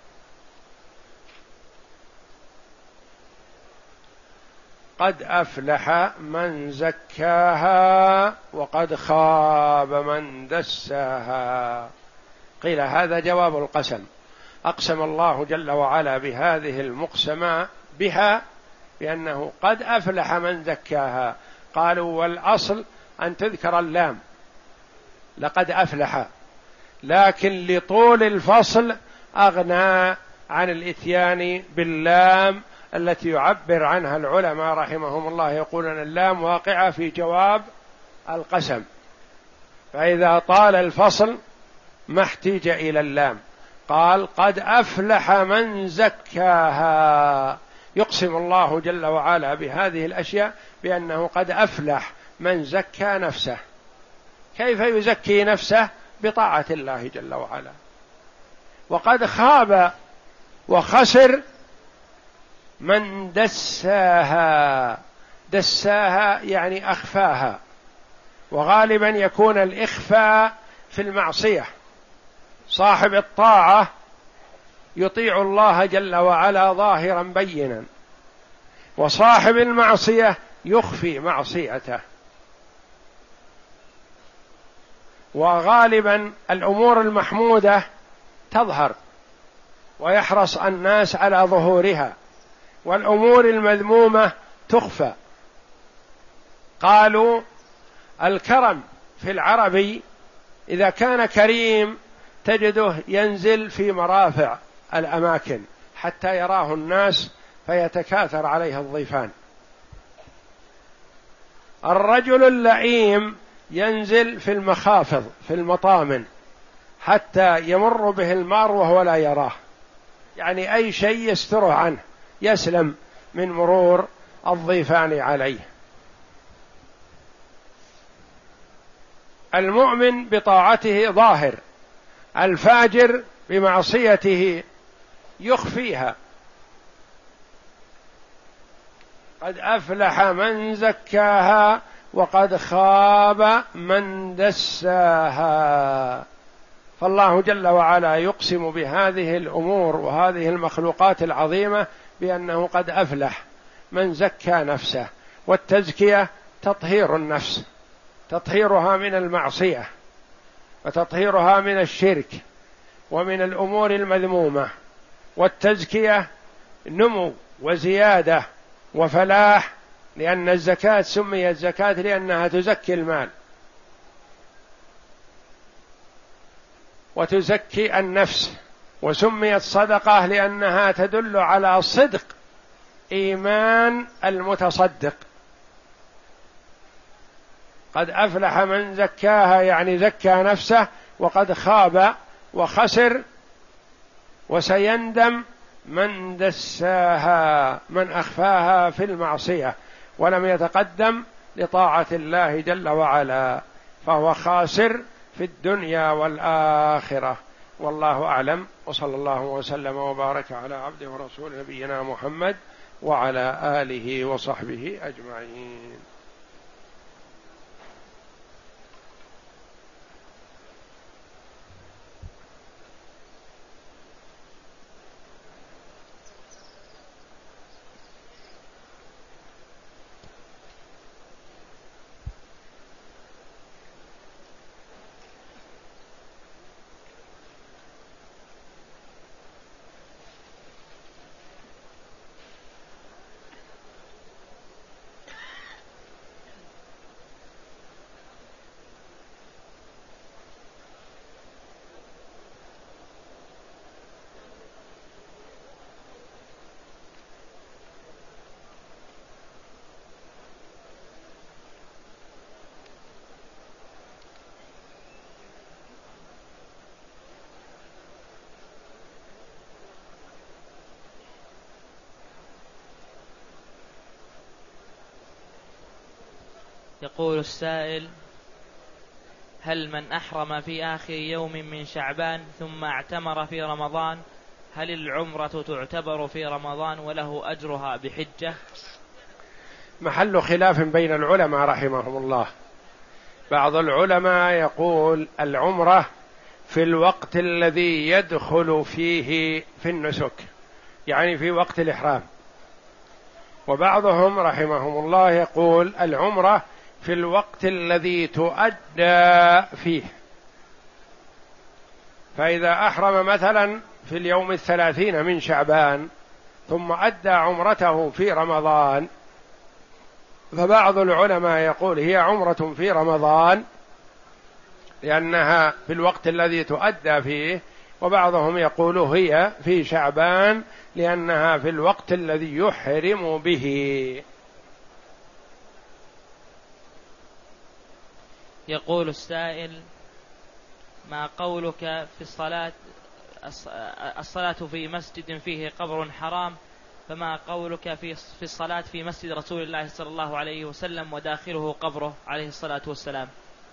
قد أفلح من زكاها وقد خاب من دساها. قيل هذا جواب القسم، أقسم الله جل وعلا بهذه المقسمة بها بأنه قد أفلح من زكاها. قالوا: والأصل أن تذكر اللام لقد أفلح، لكن لطول الفصل أغنى عن الإتيان باللام التي يعبر عنها العلماء رحمهم الله، يقولون اللام واقعة في جواب القسم، فإذا طال الفصل ما احتيج إلى اللام. قال: قد أفلح من زكاها، يقسم الله جل وعلا بهذه الأشياء بأنه قد أفلح من زكى نفسه. كيف يزكي نفسه؟ بطاعة الله جل وعلا. وقد خاب وخسر من دساها. دساها يعني أخفاها، وغالبا يكون الإخفاء في المعصية. صاحب الطاعة يطيع الله جل وعلا ظاهرا بينا، وصاحب المعصية يخفي معصيته. وغالبا الأمور المحمودة تظهر ويحرص الناس على ظهورها، والأمور المذمومة تخفى. قالوا: الكرم في العربي إذا كان كريم تجده ينزل في مرافع الأماكن حتى يراه الناس فيتكاثر عليه الضيفان. الرجل اللئيم ينزل في المخافض في المطامن حتى يمر به المار وهو لا يراه، يعني أي شيء يستره عنه يسلم من مرور الضيفان عليه. المؤمن بطاعته ظاهر، الفاجر بمعصيته يخفيها. قد أفلح من زكاها وقد خاب من دساها. فالله جل وعلا يقسم بهذه الأمور وهذه المخلوقات العظيمة بأنه قد أفلح من زكى نفسه. والتزكية تطهير النفس، تطهيرها من المعصية وتطهيرها من الشرك ومن الأمور المذمومة. والتزكية نمو وزيادة وفلاح، لأن الزكاة سميت زكاة لأنها تزكي المال وتزكي النفس، وسميت صدقة لأنها تدل على صدق إيمان المتصدق. قد أفلح من زكاها يعني زكى نفسه، وقد خاب وخسر وسيندم من دساها، من أخفاها في المعصية ولم يتقدم لطاعة الله جل وعلا، فهو خاسر في الدنيا والآخرة. والله أعلم، وصلى الله وسلم وبارك على عبده ورسول نبينا محمد وعلى آله وصحبه أجمعين. يقول السائل: هل من أحرم في آخر يوم من شعبان ثم اعتمر في رمضان هل العمرة تعتبر في رمضان وله أجرها بحجة؟ محل خلاف بين العلماء رحمهم الله. بعض العلماء يقول العمرة في الوقت الذي يدخل فيه في النسك، يعني في وقت الإحرام، وبعضهم رحمهم الله يقول العمرة في الوقت الذي تؤدى فيه. فإذا أحرم مثلا في اليوم الثلاثين من شعبان ثم أدى عمرته في رمضان، فبعض العلماء يقول هي عمرة في رمضان لأنها في الوقت الذي تؤدى فيه، وبعضهم يقول هي في شعبان لأنها في الوقت الذي يحرم به. يقول السائل: ما قولك في الصلاة الصلاة في مسجد فيه قبر حرام، فما قولك في في الصلاة في مسجد رسول الله صلى الله عليه وسلم وداخله قبره عليه الصلاة والسلام؟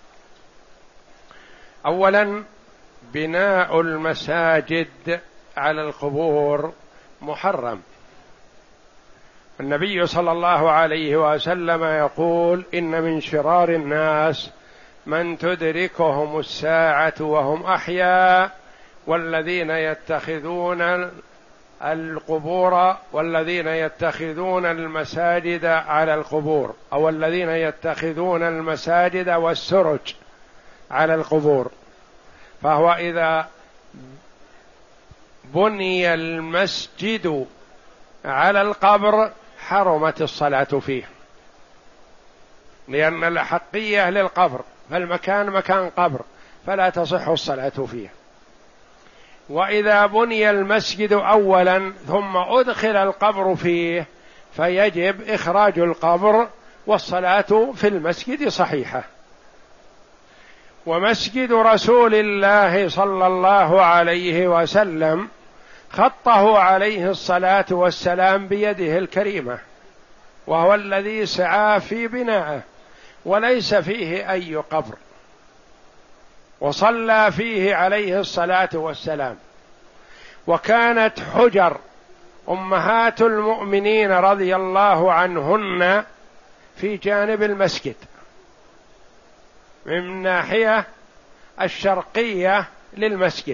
أولا، بناء المساجد على القبور محرم. النبي صلى الله عليه وسلم يقول: إن من شرار الناس من تدركهم الساعة وهم أحياء، والذين يتخذون القبور والذين يتخذون المساجد على القبور، أو الذين يتخذون المساجد والسرج على القبور. فهو إذا بني المسجد على القبر حرمت الصلاة فيه، لأن الأحقية للقبر، فالمكان مكان قبر فلا تصح الصلاة فيه. وإذا بني المسجد أولا ثم أدخل القبر فيه فيجب إخراج القبر والصلاة في المسجد صحيحة. ومسجد رسول الله صلى الله عليه وسلم خطه عليه الصلاة والسلام بيده الكريمة، وهو الذي سعى في بنائه، وليس فيه أي قبر، وصلى فيه عليه الصلاة والسلام. وكانت حجر أمهات المؤمنين رضي الله عنهن في جانب المسجد من ناحية الشرقية للمسجد،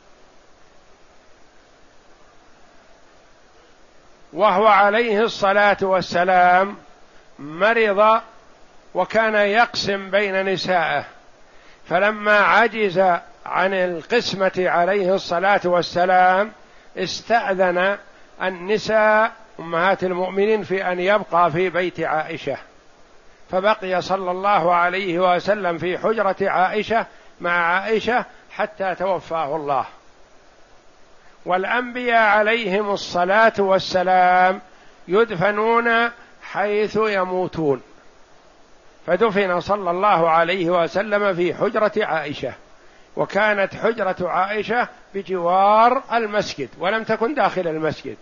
وهو عليه الصلاة والسلام مرض وكان يقسم بين نسائه، فلما عجز عن القسمة عليه الصلاة والسلام استأذن النساء أمهات المؤمنين في أن يبقى في بيت عائشة، فبقي صلى الله عليه وسلم في حجرة عائشة مع عائشة حتى توفاه الله. والأنبياء عليهم الصلاة والسلام يدفنون حيث يموتون، فدفن صلى الله عليه وسلم في حجرة عائشة، وكانت حجرة عائشة بجوار المسجد ولم تكن داخل المسجد.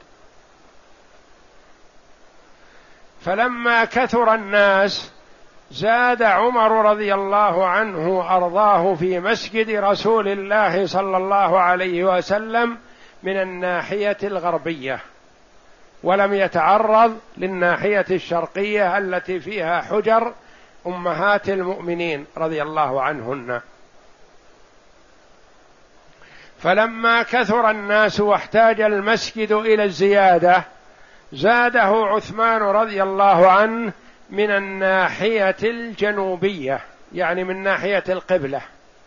فلما كثر الناس زاد عمر رضي الله عنه أرضاه في مسجد رسول الله صلى الله عليه وسلم من الناحية الغربية، ولم يتعرض للناحية الشرقية التي فيها حجر أمهات المؤمنين رضي الله عنهن. فلما كثر الناس واحتاج المسجد إلى الزيادة زاده عثمان رضي الله عنه من الناحية الجنوبية، يعني من ناحية القبلة.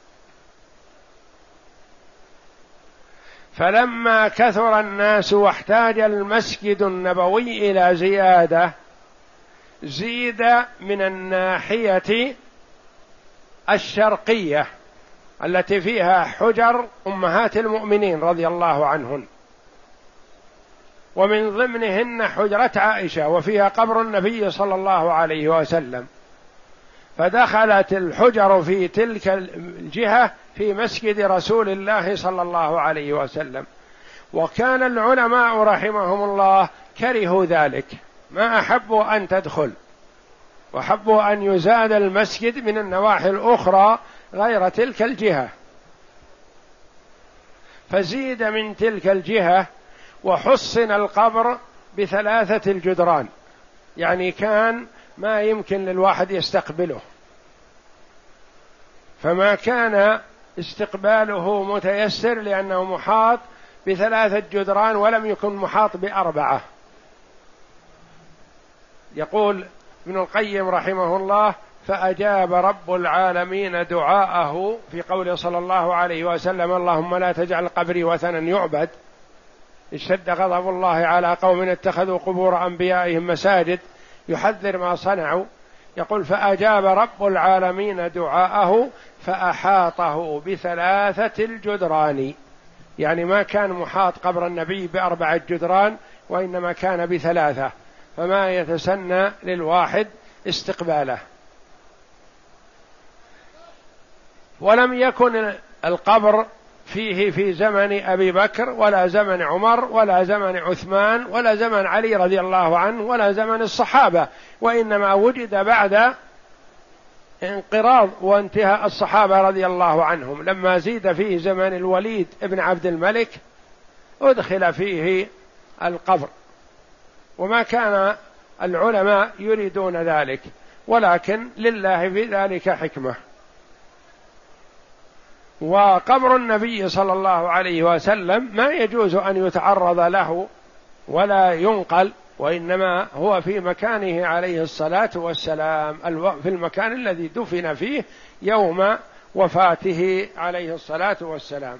فلما كثر الناس واحتاج المسجد النبوي إلى زيادة زيد من الناحية الشرقية التي فيها حجر أمهات المؤمنين رضي الله عنهن، ومن ضمنهن حجرة عائشة وفيها قبر النبي صلى الله عليه وسلم، فدخلت الحجر في تلك الجهة في مسجد رسول الله صلى الله عليه وسلم. وكان العلماء رحمهم الله كرهوا ذلك، ما أحبوا أن تدخل، وحبوا أن يزاد المسجد من النواحي الأخرى غير تلك الجهة، فزيد من تلك الجهة وحصن القبر بثلاثة الجدران، يعني كان ما يمكن للواحد يستقبله، فما كان استقباله متيسر لأنه محاط بثلاثة جدران ولم يكن محاط بأربعة. يقول ابن القيم رحمه الله: فأجاب رب العالمين دعاءه في قوله صلى الله عليه وسلم: اللهم لا تجعل قبري وثنا يعبد. اشتد غضب الله على قوم اتخذوا قبور أنبيائهم مساجد، يحذر ما صنعوا. يقول: فأجاب رب العالمين دعاءه فأحاطه بثلاثة الجدران، يعني ما كان محاط قبر النبي بأربعة جدران وإنما كان بثلاثة، فما يتسنى للواحد استقباله. ولم يكن القبر فيه في زمن أبي بكر ولا زمن عمر ولا زمن عثمان ولا زمن علي رضي الله عنه ولا زمن الصحابة، وإنما وجد بعد انقراض وانتهاء الصحابة رضي الله عنهم، لما زيد فيه زمن الوليد ابن عبد الملك أدخل فيه القبر، وما كان العلماء يريدون ذلك، ولكن لله في ذلك حكمة. وقبر النبي صلى الله عليه وسلم ما يجوز أن يتعرض له ولا ينقل، وإنما هو في مكانه عليه الصلاة والسلام، في المكان الذي دفن فيه يوم وفاته عليه الصلاة والسلام.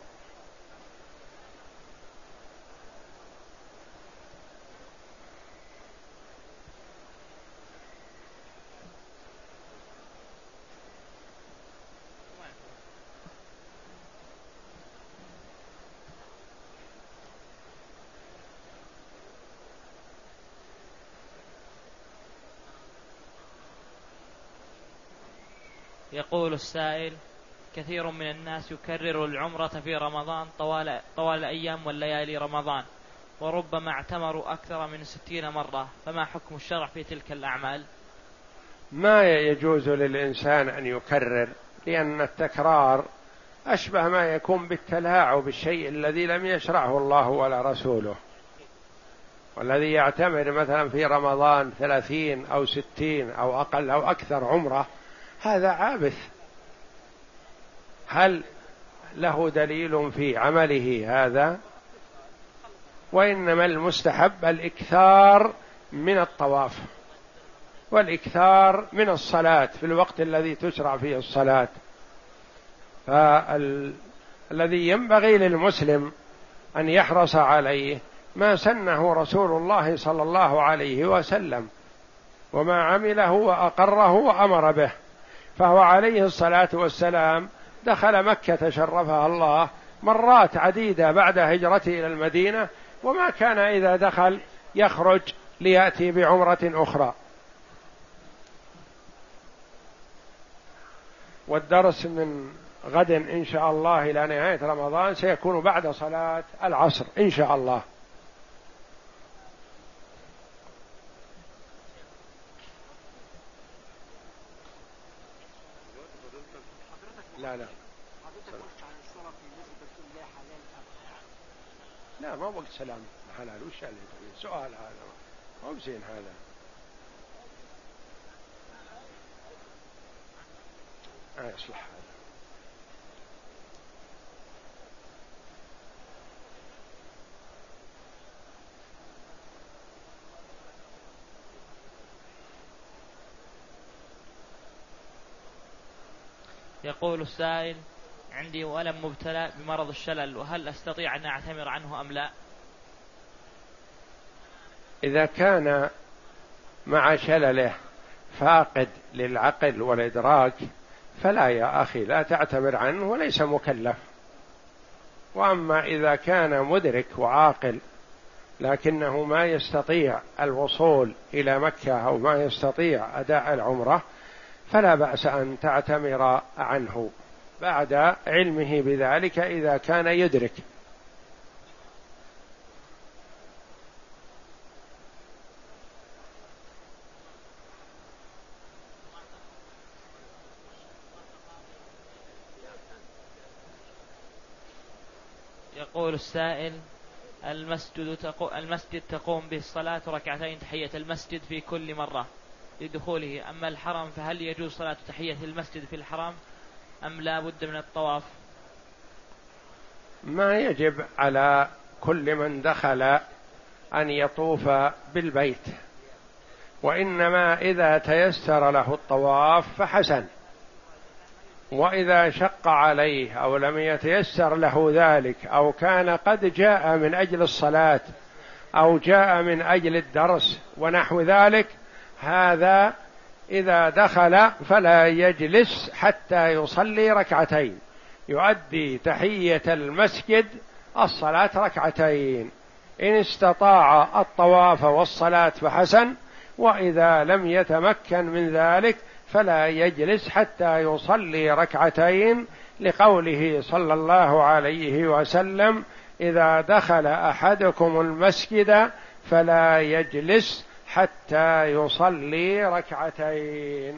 يقول السائل: كثير من الناس يكرر العمرة في رمضان طوال, طوال الأيام والليالي رمضان، وربما اعتمروا أكثر من ستين مرة، فما حكم الشرع في تلك الأعمال؟ ما يجوز للإنسان أن يكرر، لأن التكرار أشبه ما يكون بالتلاعب بالشيء الذي لم يشرعه الله ولا رسوله. والذي يعتمر مثلا في رمضان ثلاثين أو ستين أو أقل أو أكثر عمرة، هذا عابث. هل له دليل في عمله هذا، وإنما المستحب الإكثار من الطواف والإكثار من الصلاة في الوقت الذي تشرع فيه الصلاة. فالذي ينبغي للمسلم أن يحرص عليه ما سنه رسول الله صلى الله عليه وسلم، وما عمله وأقره وأمر به. فهو عليه الصلاة والسلام دخل مكة شرفها الله مرات عديدة بعد هجرته إلى المدينة، وما كان إذا دخل يخرج ليأتي بعمرة أخرى. والدرس من غد إن شاء الله إلى نهاية رمضان سيكون بعد صلاة العصر إن شاء الله. لا لا لا ما وقت سلام حلال. وش اللي سؤال هذا مو بزين هذا. ما يصلح هذا. يقول السائل: عندي ولم مبتلى بمرض الشلل، وهل أستطيع أن أعتمر عنه أم لا؟ إذا كان مع شلله فاقد للعقل والإدراك فلا يا أخي، لا تعتمر عنه وليس مكلف. وأما إذا كان مدرك وعاقل لكنه ما يستطيع الوصول إلى مكة أو ما يستطيع أداء العمرة فلا بأس أن تعتمر عنه بعد علمه بذلك إذا كان يدرك. يقول السائل: المسجد تقو... المسجد تقوم به الصلاة ركعتين تحية المسجد في كل مرة لدخوله، أما الحرم فهل يجوز صلاة تحية المسجد في الحرم أم لا بد من الطواف؟ ما يجب على كل من دخل أن يطوف بالبيت، وإنما إذا تيسر له الطواف فحسن، وإذا شق عليه أو لم يتيسر له ذلك أو كان قد جاء من أجل الصلاة أو جاء من أجل الدرس ونحو ذلك، هذا إذا دخل فلا يجلس حتى يصلي ركعتين، يؤدي تحية المسجد الصلاة ركعتين. إن استطاع الطواف والصلاة فحسن، وإذا لم يتمكن من ذلك فلا يجلس حتى يصلي ركعتين، لقوله صلى الله عليه وسلم: إذا دخل أحدكم المسجد فلا يجلس حتى يصلي ركعتين.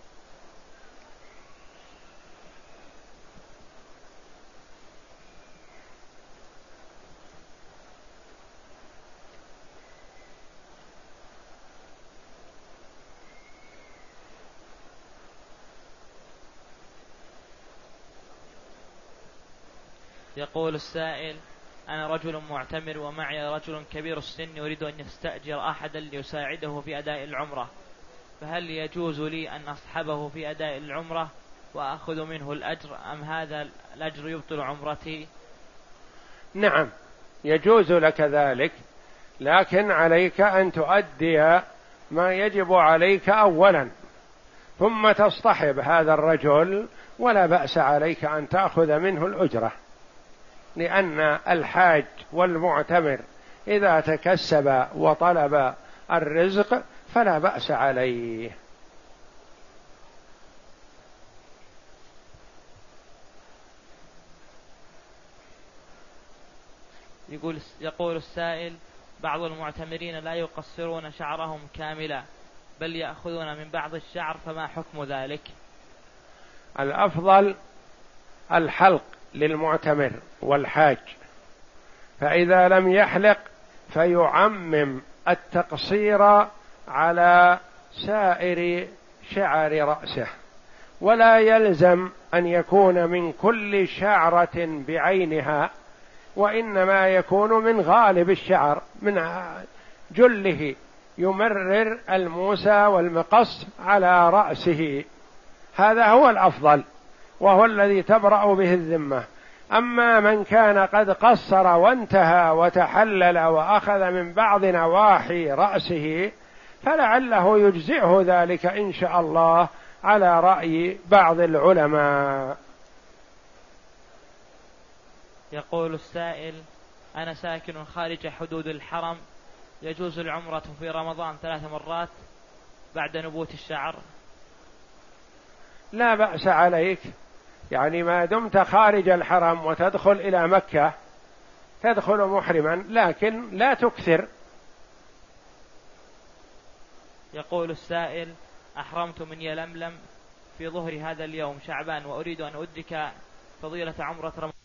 يقول السائل: أنا رجل معتمر ومعي رجل كبير السن يريد أن يستأجر أحدا ليساعده في أداء العمرة، فهل يجوز لي أن أصحبه في أداء العمرة وأخذ منه الأجر أم هذا الأجر يبطل عمرتي؟ نعم يجوز لك ذلك، لكن عليك أن تؤدي ما يجب عليك أولا ثم تصطحب هذا الرجل، ولا بأس عليك أن تأخذ منه الأجرة، لأن الحاج والمعتمر إذا تكسب وطلب الرزق فلا بأس عليه. يقول يقول السائل: بعض المعتمرين لا يقصرون شعرهم كاملا بل يأخذون من بعض الشعر، فما حكم ذلك؟ الأفضل الحلق للمعتمر والحاج، فإذا لم يحلق فيعمم التقصير على سائر شعر رأسه، ولا يلزم أن يكون من كل شعرة بعينها، وإنما يكون من غالب الشعر، من جله، يمرر الموسى والمقص على رأسه، هذا هو الأفضل وهو الذي تبرأ به الذمة. أما من كان قد قصر وانتهى وتحلل وأخذ من بعض نواحي رأسه فلعله يجزئه ذلك إن شاء الله على رأي بعض العلماء. يقول السائل: أنا ساكن خارج حدود الحرم، يجوز العمرة في رمضان ثلاث مرات بعد نبوت الشعر؟ لا بأس عليك، يعني ما دمت خارج الحرم وتدخل إلى مكة تدخل محرما، لكن لا تكثر. يقول السائل: أحرمت من يلملم في ظهر هذا اليوم شعبان، وأريد أن أدرك فضيلة عمرة رمضان